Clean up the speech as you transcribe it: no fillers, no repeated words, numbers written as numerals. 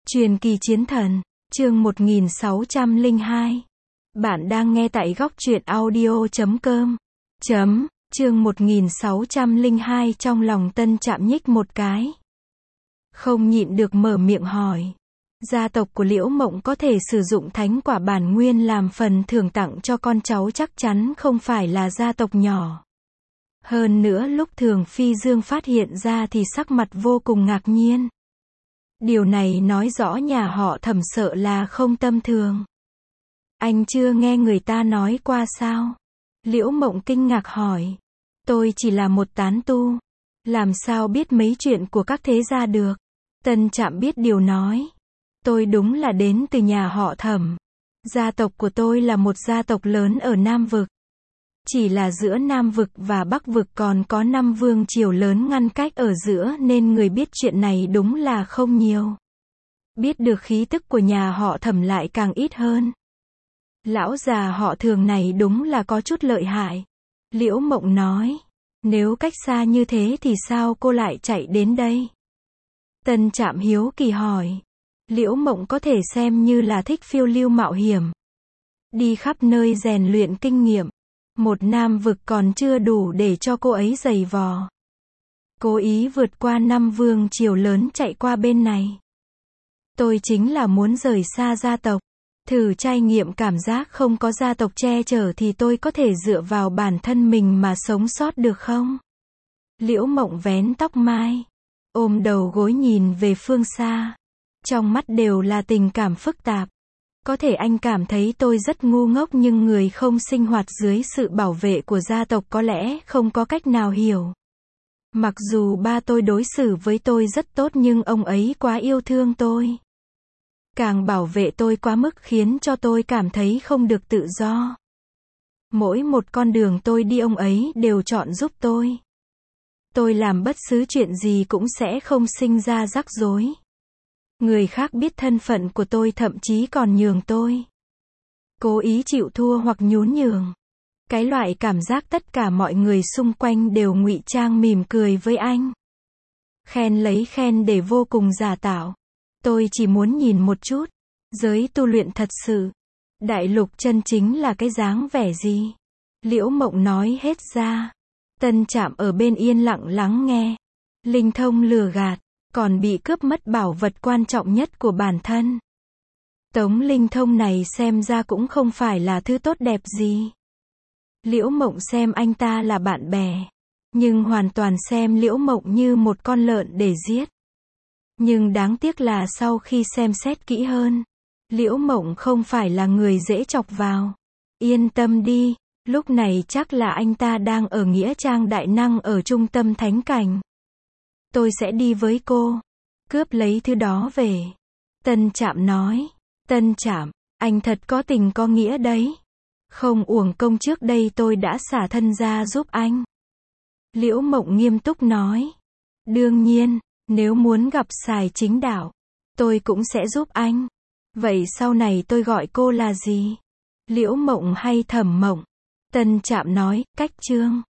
Truyền kỳ chiến thần, chương 1602. Bạn đang nghe tại góc truyện audio.com. Chương 1602 trong lòng Tân Trạm nhích một cái. Không nhịn được mở miệng hỏi. Gia tộc của Liễu Mộng có thể sử dụng thánh quả bản nguyên làm phần thưởng tặng cho con cháu chắc chắn không phải là gia tộc nhỏ. Hơn nữa lúc Thường Phi Dương phát hiện ra thì sắc mặt vô cùng ngạc nhiên. Điều này nói rõ nhà họ Thẩm sợ là không tầm thường. Anh chưa nghe người ta nói qua sao? Liễu Mộng kinh ngạc hỏi. Tôi chỉ là một tán tu. Làm sao biết mấy chuyện của các thế gia được? Tân Trạm biết điều nói. Tôi đúng là đến từ nhà họ Thẩm. Gia tộc của tôi là một gia tộc lớn ở Nam Vực. Chỉ là giữa Nam Vực và Bắc Vực còn có 5 vương triều lớn ngăn cách ở giữa nên người biết chuyện này đúng là không nhiều. Biết được khí tức của nhà họ Thẩm lại càng ít hơn. Lão già họ Thường này đúng là có chút lợi hại. Liễu Mộng nói. Nếu cách xa như thế thì sao cô lại chạy đến đây? Tân Trạm hiếu kỳ hỏi. Liễu Mộng có thể xem như là thích phiêu lưu mạo hiểm. Đi khắp nơi rèn luyện kinh nghiệm. Một Nam Vực còn chưa đủ để cho cô ấy giày vò. Cố ý vượt qua 5 vương triều lớn chạy qua bên này. Tôi chính là muốn rời xa gia tộc. Thử trải nghiệm cảm giác không có gia tộc che chở thì tôi có thể dựa vào bản thân mình mà sống sót được không? Liễu Mộng vén tóc mai. Ôm đầu gối nhìn về phương xa. Trong mắt đều là tình cảm phức tạp. Có thể anh cảm thấy tôi rất ngu ngốc nhưng người không sinh hoạt dưới sự bảo vệ của gia tộc có lẽ không có cách nào hiểu. Mặc dù ba tôi đối xử với tôi rất tốt nhưng ông ấy quá yêu thương tôi. Càng bảo vệ tôi quá mức khiến cho tôi cảm thấy không được tự do. Mỗi một con đường tôi đi ông ấy đều chọn giúp tôi. Tôi làm bất cứ chuyện gì cũng sẽ không sinh ra rắc rối. Người khác biết thân phận của tôi thậm chí còn nhường tôi. Cố ý chịu thua hoặc nhún nhường. Cái loại cảm giác tất cả mọi người xung quanh đều ngụy trang mỉm cười với anh. Khen lấy khen để vô cùng giả tạo. Tôi chỉ muốn nhìn một chút. Giới tu luyện thật sự. Đại lục chân chính là cái dáng vẻ gì? Liễu Mộng nói hết ra. Tân Trạm ở bên yên lặng lắng nghe. Linh thông lừa gạt. Còn bị cướp mất bảo vật quan trọng nhất của bản thân. Tống linh thông này xem ra cũng không phải là thứ tốt đẹp gì. Liễu Mộng xem anh ta là bạn bè. Nhưng hoàn toàn xem Liễu Mộng như một con lợn để giết. Nhưng đáng tiếc là sau khi xem xét kỹ hơn. Liễu Mộng không phải là người dễ chọc vào. Yên tâm đi, lúc này chắc là anh ta đang ở Nghĩa Trang Đại Năng ở trung tâm thánh cảnh. Tôi sẽ đi với cô. Cướp lấy thứ đó về. Tân Trạm nói. Tân Trạm, anh thật có tình có nghĩa đấy. Không uổng công trước đây tôi đã xả thân ra giúp anh. Liễu Mộng nghiêm túc nói. Đương nhiên, nếu muốn gặp Sài Chính Đạo, tôi cũng sẽ giúp anh. Vậy sau này tôi gọi cô là gì? Liễu Mộng hay Thẩm Mộng? Tân Trạm nói, cách Trương.